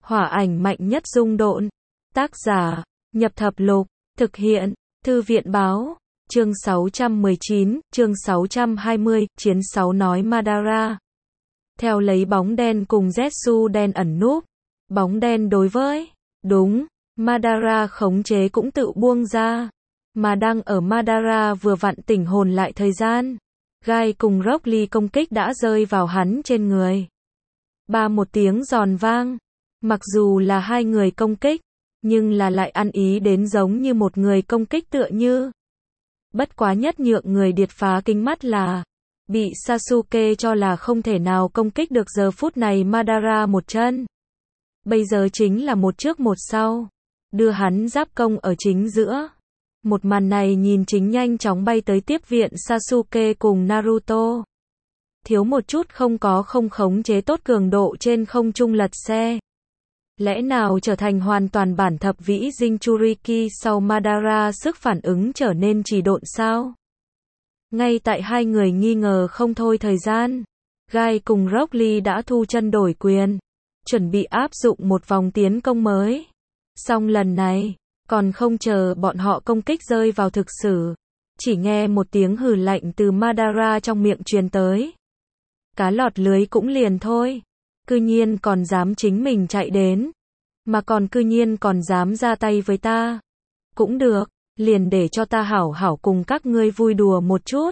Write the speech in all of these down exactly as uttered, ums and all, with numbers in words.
Hỏa ảnh mạnh nhất dung độn. Tác giả, Nhập Thập Lục, thực hiện, Thư viện Báo, chương sáu trăm mười chín, chương sáu trăm hai mươi, Chiến sáu nói Madara. Theo lấy bóng đen cùng Zetsu đen ẩn núp. Bóng đen đối với, đúng, Madara khống chế cũng tự buông ra. Mà đang ở Madara vừa vặn tỉnh hồn lại thời gian. Gai cùng Rock Lee công kích đã rơi vào hắn trên người. Ba một tiếng giòn vang. Mặc dù là hai người công kích, nhưng là lại ăn ý đến giống như một người công kích tựa như. Bất quá nhất nhượng người điệt phá kính mắt là, bị Sasuke cho là không thể nào công kích được giờ phút này Madara một chân. Bây giờ chính là một trước một sau, đưa hắn giáp công ở chính giữa. Một màn này nhìn chính nhanh chóng bay tới tiếp viện Sasuke cùng Naruto. Thiếu một chút không có không khống chế tốt cường độ trên không trung lật xe. Lẽ nào trở thành hoàn toàn bản thập vĩ Jinchuriki sau Madara sức phản ứng trở nên trì độn sao? Ngay tại hai người nghi ngờ không thôi thời gian, Gai cùng Rock Lee đã thu chân đổi quyền, chuẩn bị áp dụng một vòng tiến công mới. Song lần này, còn không chờ bọn họ công kích rơi vào thực sự, chỉ nghe một tiếng hừ lạnh từ Madara trong miệng truyền tới. Cá lọt lưới cũng liền thôi, cư nhiên còn dám chính mình chạy đến, mà còn cư nhiên còn dám ra tay với ta. Cũng được, liền để cho ta hảo hảo cùng các ngươi vui đùa một chút.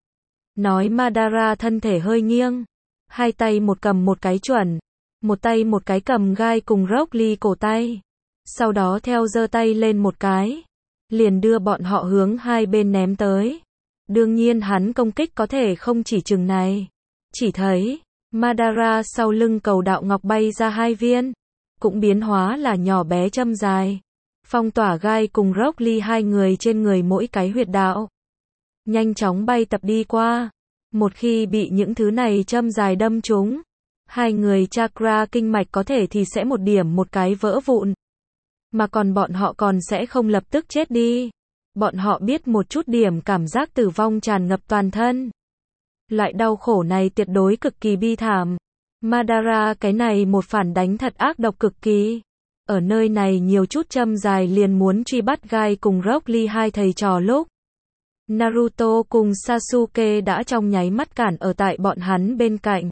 Nói Madara thân thể hơi nghiêng, hai tay một cầm một cái chuẩn, một tay một cái cầm Gai cùng Rock Lee cổ tay. Sau đó theo giơ tay lên một cái, liền đưa bọn họ hướng hai bên ném tới. Đương nhiên hắn công kích có thể không chỉ chừng này. Chỉ thấy, Madara sau lưng cầu đạo ngọc bay ra hai viên, cũng biến hóa là nhỏ bé châm dài. Phong tỏa Gai cùng Rock Lee hai người trên người mỗi cái huyệt đạo. Nhanh chóng bay tập đi qua. Một khi bị những thứ này châm dài đâm trúng, hai người chakra kinh mạch có thể thì sẽ một điểm một cái vỡ vụn. Mà còn bọn họ còn sẽ không lập tức chết đi. Bọn họ biết một chút điểm cảm giác tử vong tràn ngập toàn thân. Loại đau khổ này tuyệt đối cực kỳ bi thảm. Madara cái này một phản đánh thật ác độc cực kỳ. Ở nơi này nhiều chút châm dài liền muốn truy bắt Gai cùng Rock Lee hai thầy trò lúc. Naruto cùng Sasuke đã trong nháy mắt cản ở tại bọn hắn bên cạnh.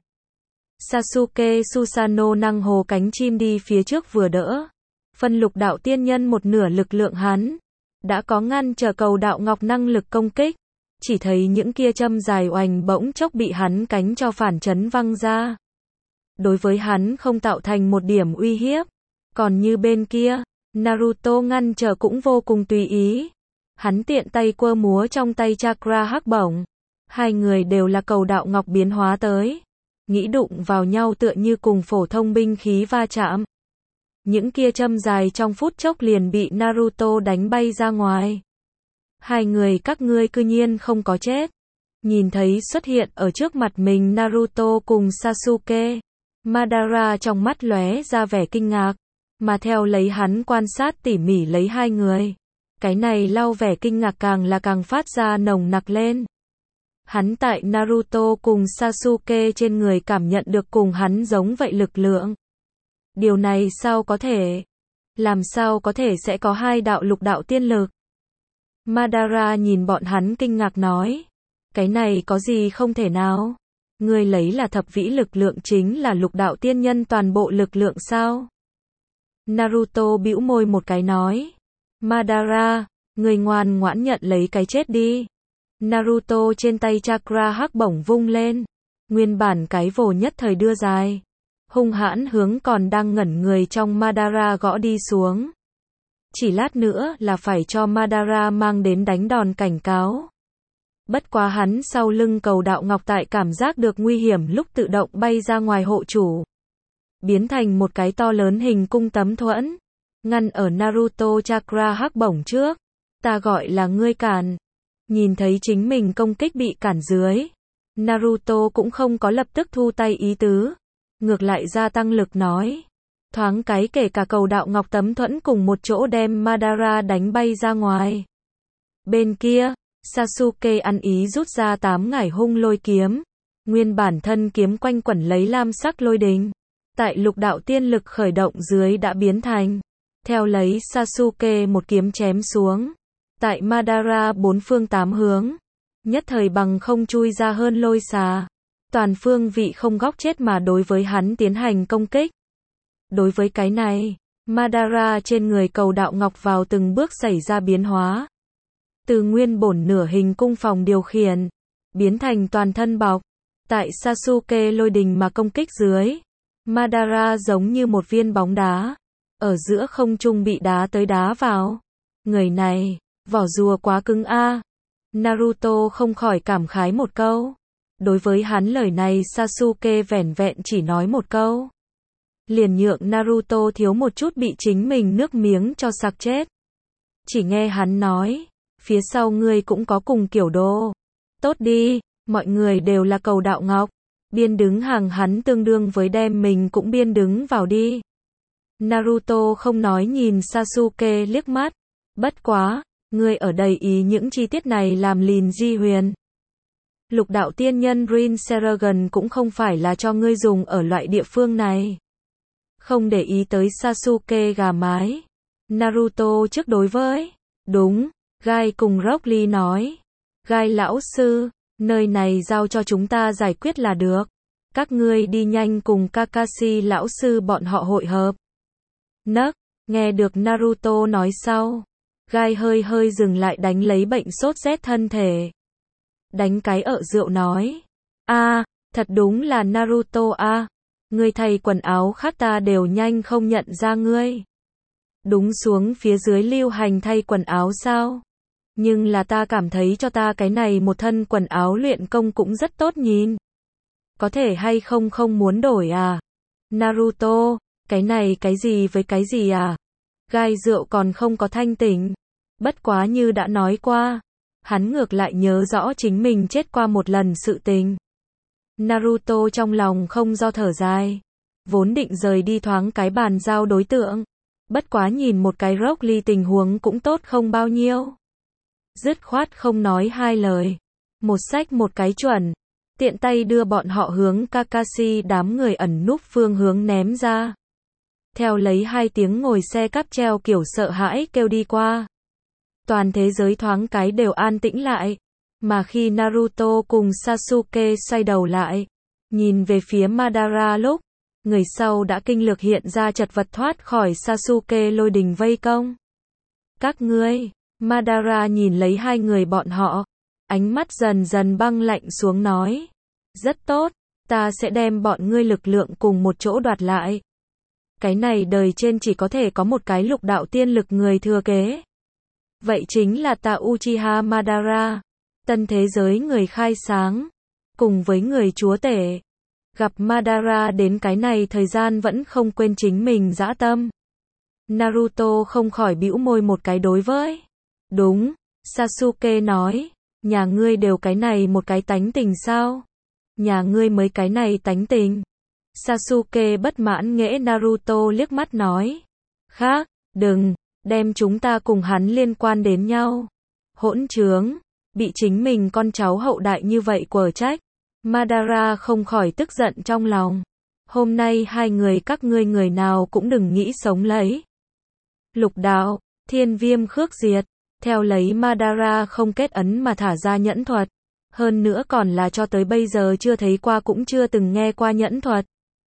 Sasuke Susanoo năng hồ cánh chim đi phía trước vừa đỡ. Phân lục đạo tiên nhân một nửa lực lượng hắn đã có ngăn trở cầu đạo ngọc năng lực công kích. Chỉ thấy những kia châm dài oành bỗng chốc bị hắn cánh cho phản chấn văng ra. Đối với hắn không tạo thành một điểm uy hiếp. Còn như bên kia, Naruto ngăn trở cũng vô cùng tùy ý. Hắn tiện tay quơ múa trong tay chakra hắc bổng. Hai người đều là cầu đạo ngọc biến hóa tới. Nghĩ đụng vào nhau tựa như cùng phổ thông binh khí va chạm. Những kia châm dài trong phút chốc liền bị Naruto đánh bay ra ngoài. Hai người các ngươi cư nhiên không có chết. Nhìn thấy xuất hiện ở trước mặt mình Naruto cùng Sasuke. Madara trong mắt lóe ra vẻ kinh ngạc. Mà theo lấy hắn quan sát tỉ mỉ lấy hai người. Cái này lau vẻ kinh ngạc càng là càng phát ra nồng nặc lên. Hắn tại Naruto cùng Sasuke trên người cảm nhận được cùng hắn giống vậy lực lượng. Điều này sao có thể? Làm sao có thể sẽ có hai đạo lục đạo tiên lực? Madara nhìn bọn hắn kinh ngạc nói. Cái này có gì không thể nào? Ngươi lấy là thập vĩ lực lượng chính là lục đạo tiên nhân toàn bộ lực lượng sao? Naruto bĩu môi một cái nói. Madara, ngươi ngoan ngoãn nhận lấy cái chết đi. Naruto trên tay chakra hắc bổng vung lên. Nguyên bản cái vồ nhất thời đưa dài. Hung hãn hướng còn đang ngẩn người trong Madara gõ đi xuống. Chỉ lát nữa là phải cho Madara mang đến đánh đòn cảnh cáo. Bất quá hắn sau lưng cầu đạo ngọc tại cảm giác được nguy hiểm lúc tự động bay ra ngoài hộ chủ. Biến thành một cái to lớn hình cung tấm thuẫn. Ngăn ở Naruto chakra hắc bổng trước. Ta gọi là ngươi cản. Nhìn thấy chính mình công kích bị cản dưới. Naruto cũng không có lập tức thu tay ý tứ. Ngược lại gia tăng lực nói. Thoáng cái kể cả cầu đạo ngọc tấm thuẫn cùng một chỗ đem Madara đánh bay ra ngoài. Bên kia, Sasuke ăn ý rút ra tám ngải hung lôi kiếm. Nguyên bản thân kiếm quanh quẩn lấy lam sắc lôi đình. tại lục đạo tiên lực khởi động dưới đã biến thành. Theo lấy Sasuke một kiếm chém xuống. Tại Madara bốn phương tám hướng. Nhất thời bằng không chui ra hơn lôi xà. Toàn phương vị không góc chết mà đối với hắn tiến hành công kích. Đối với cái này, Madara trên người cầu đạo ngọc vào từng bước xảy ra biến hóa. Từ nguyên bổn nửa hình cung phòng điều khiển, biến thành toàn thân bọc. Tại Sasuke lôi đình mà công kích dưới, Madara giống như một viên bóng đá, ở giữa không trung bị đá tới đá vào. Người này, vỏ rùa quá cứng a. Naruto không khỏi cảm khái một câu. Đối với hắn lời này Sasuke vẻn vẹn chỉ nói một câu. Liền nhượng Naruto thiếu một chút bị chính mình nước miếng cho sặc chết. Chỉ nghe hắn nói, phía sau ngươi cũng có cùng kiểu đồ. Tốt đi, mọi người đều là cầu đạo ngọc. Biên đứng hàng hắn tương đương với đem mình cũng biên đứng vào đi. Naruto không nói nhìn Sasuke liếc mắt. Bất quá, ngươi ở đây ý những chi tiết này làm lìn di huyền. Lục đạo tiên nhân Rinnegan cũng không phải là cho ngươi dùng ở loại địa phương này. Không để ý tới Sasuke gà mái. Naruto trước đối với. Đúng, Gai cùng Rock Lee nói. Gai lão sư, nơi này giao cho chúng ta giải quyết là được. Các ngươi đi nhanh cùng Kakashi lão sư bọn họ hội hợp. Nấc, nghe được Naruto nói sau. Gai hơi hơi dừng lại đánh lấy bệnh sốt rét thân thể. Đánh cái ợ rượu nói. A, thật đúng là Naruto a. À. Ngươi thay quần áo khác ta đều nhanh không nhận ra ngươi. Đúng xuống phía dưới lưu hành thay quần áo sao? Nhưng là ta cảm thấy cho ta cái này một thân quần áo luyện công cũng rất tốt nhìn. Có thể hay không không muốn đổi à? Naruto, cái này cái gì với cái gì à? Gai rượu còn không có thanh tỉnh. Bất quá như đã nói qua. Hắn ngược lại nhớ rõ chính mình chết qua một lần sự tình. Naruto trong lòng không do thở dài. Vốn định rời đi thoáng cái bàn giao đối tượng. Bất quá nhìn một cái Rock Lee tình huống cũng tốt không bao nhiêu. Dứt khoát không nói hai lời. Một sách một cái chuẩn. Tiện tay đưa bọn họ hướng Kakashi đám người ẩn núp phương hướng ném ra. Theo lấy hai tiếng ngồi xe cáp treo kiểu sợ hãi kêu đi qua. Toàn thế giới thoáng cái đều an tĩnh lại. Mà khi Naruto cùng Sasuke xoay đầu lại, nhìn về phía Madara lúc, người sau đã kinh lực hiện ra chật vật thoát khỏi Sasuke lôi đình vây công. Các ngươi, Madara nhìn lấy hai người bọn họ, ánh mắt dần dần băng lạnh xuống nói. Rất tốt, ta sẽ đem bọn ngươi lực lượng cùng một chỗ đoạt lại. Cái này đời trên chỉ có thể có một cái lục đạo tiên lực người thừa kế. Vậy chính là ta Uchiha Madara. Tân thế giới người khai sáng, cùng với người chúa tể. Gặp Madara đến cái này thời gian vẫn không quên chính mình dã tâm. Naruto không khỏi bĩu môi một cái đối với. Đúng, Sasuke nói, nhà ngươi đều cái này một cái tánh tình sao? Nhà ngươi mới cái này tánh tình. Sasuke bất mãn nghễ Naruto liếc mắt nói. Khác, đừng, đem chúng ta cùng hắn liên quan đến nhau. Hỗn trướng. Bị chính mình con cháu hậu đại như vậy quở trách. Madara không khỏi tức giận trong lòng. Hôm nay hai người các ngươi người nào cũng đừng nghĩ sống lấy. Lục đạo, thiên viêm khước diệt. Theo lấy Madara không kết ấn mà thả ra nhẫn thuật. Hơn nữa còn là cho tới bây giờ chưa thấy qua cũng chưa từng nghe qua nhẫn thuật.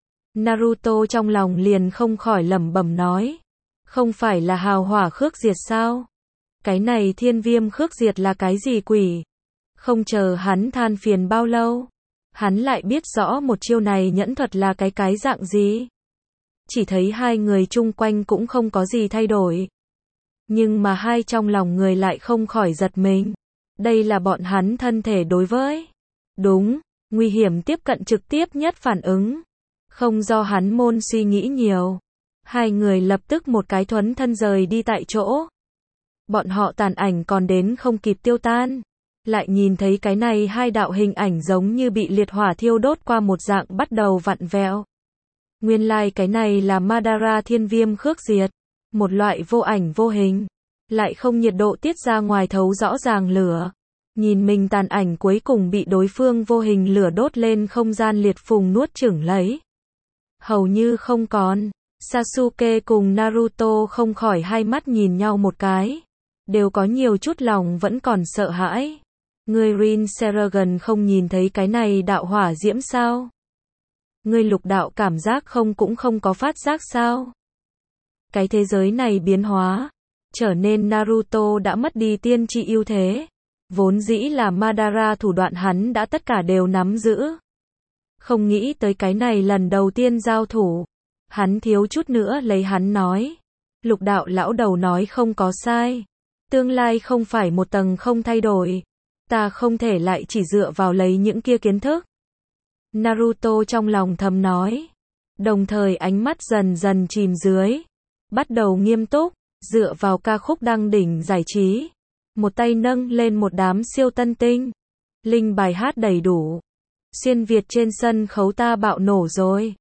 Naruto trong lòng liền không khỏi lẩm bẩm nói. Không phải là hào hỏa khước diệt sao? Cái này thiên viêm khước diệt là cái gì quỷ? Không chờ hắn than phiền bao lâu. Hắn lại biết rõ một chiêu này nhẫn thuật là cái cái dạng gì. Chỉ thấy hai người chung quanh cũng không có gì thay đổi. Nhưng mà hai trong lòng người lại không khỏi giật mình. Đây là bọn hắn thân thể đối với. Đúng, nguy hiểm tiếp cận trực tiếp nhất phản ứng. Không do hắn môn suy nghĩ nhiều. Hai người lập tức một cái thuấn thân rời đi tại chỗ. Bọn họ tàn ảnh còn đến không kịp tiêu tan. Lại nhìn thấy cái này hai đạo hình ảnh giống như bị liệt hỏa thiêu đốt qua một dạng bắt đầu vặn vẹo. Nguyên lai like cái này là Madara thiên viêm khước diệt. Một loại vô ảnh vô hình. Lại không nhiệt độ tiết ra ngoài thấu rõ ràng lửa. Nhìn mình tàn ảnh cuối cùng bị đối phương vô hình lửa đốt lên không gian liệt phùng nuốt chửng lấy. hầu như không còn. Sasuke cùng Naruto không khỏi hai mắt nhìn nhau một cái, đều có nhiều chút lòng vẫn còn sợ hãi. Ngươi Rin Seragon không nhìn thấy cái này đạo hỏa diễm sao? Ngươi lục đạo cảm giác không cũng không có phát giác sao? Cái thế giới này biến hóa, trở nên Naruto đã mất đi tiên tri ưu thế. Vốn dĩ là Madara thủ đoạn hắn đã tất cả đều nắm giữ. Không nghĩ tới cái này lần đầu tiên giao thủ. Hắn thiếu chút nữa lấy hắn nói. Lục đạo lão đầu nói không có sai. Tương lai không phải một tầng không thay đổi. Ta không thể lại chỉ dựa vào lấy những kia kiến thức. Naruto trong lòng thầm nói. Đồng thời ánh mắt dần dần chìm dưới. Bắt đầu nghiêm túc, dựa vào ca khúc đăng đỉnh giải trí. Một tay nâng lên một đám siêu tân tinh. Linh bài hát đầy đủ. Xuyên Việt trên sân khấu ta bạo nổ rồi.